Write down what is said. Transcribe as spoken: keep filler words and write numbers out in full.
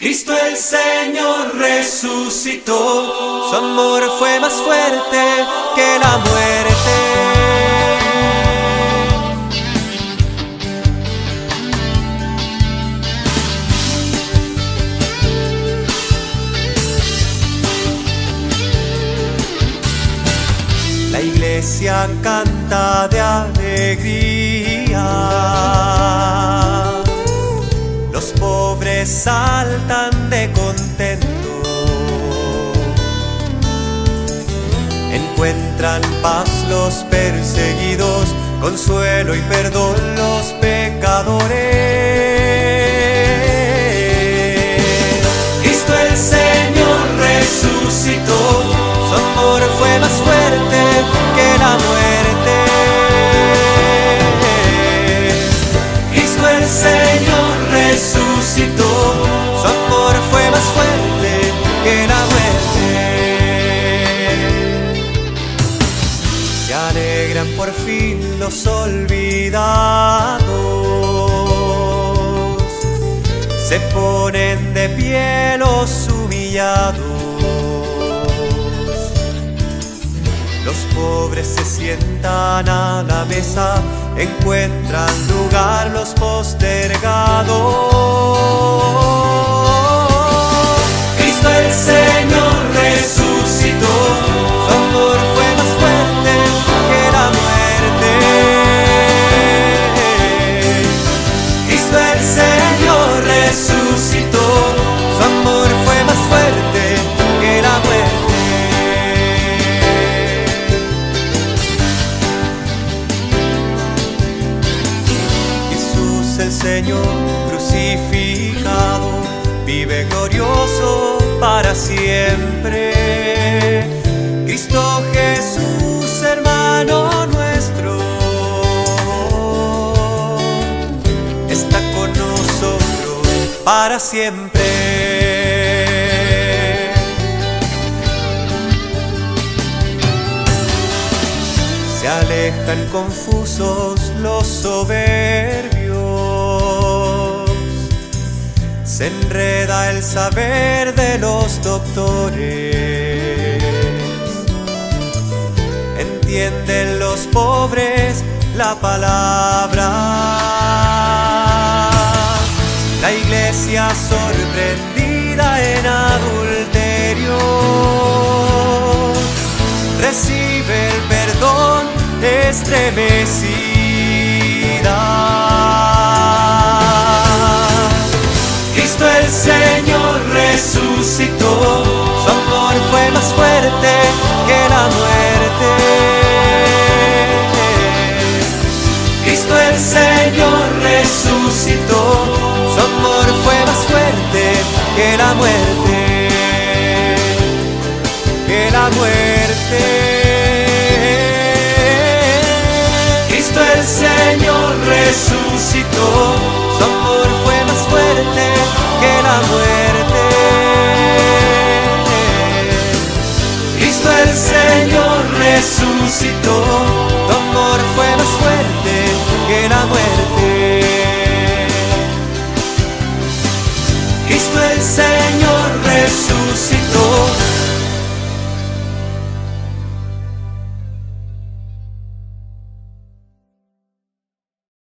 Cristo el Señor resucitó, su amor fue más fuerte que la muerte. La iglesia canta de alegría, los pobres saltan de contento, encuentran paz los perseguidos, consuelo y perdón los pecadores. Cristo el Señor resucitó, su amor fue más fuerte que la muerte. Cristo el Señor resucitó, su amor fue más fuerte que la muerte. Se alegran por fin los olvidados, se ponen de pie los humillados. Los pobres se sientan a la mesa, encuentran lugar los postergados. Cristo el Señor resucitó, su amor fue más fuerte que la muerte. Cristo el Señor resucitó, su amor fue más fuerte que la muerte. El Señor crucificado vive glorioso para siempre. Cristo Jesús, hermano nuestro, está con nosotros para siempre. Se alejan confusos los soberbios, se enreda el saber de los doctores, entienden los pobres la palabra. La iglesia sorprendida en adulterio recibe el perdón estremecida. Cristo el Señor resucitó, su amor fue más fuerte que la muerte. Cristo el Señor resucitó, su amor fue más fuerte que la muerte, que la muerte. Cristo el Señor resucitó, su amor fue más fuerte que la muerte. Cristo el Señor resucitó,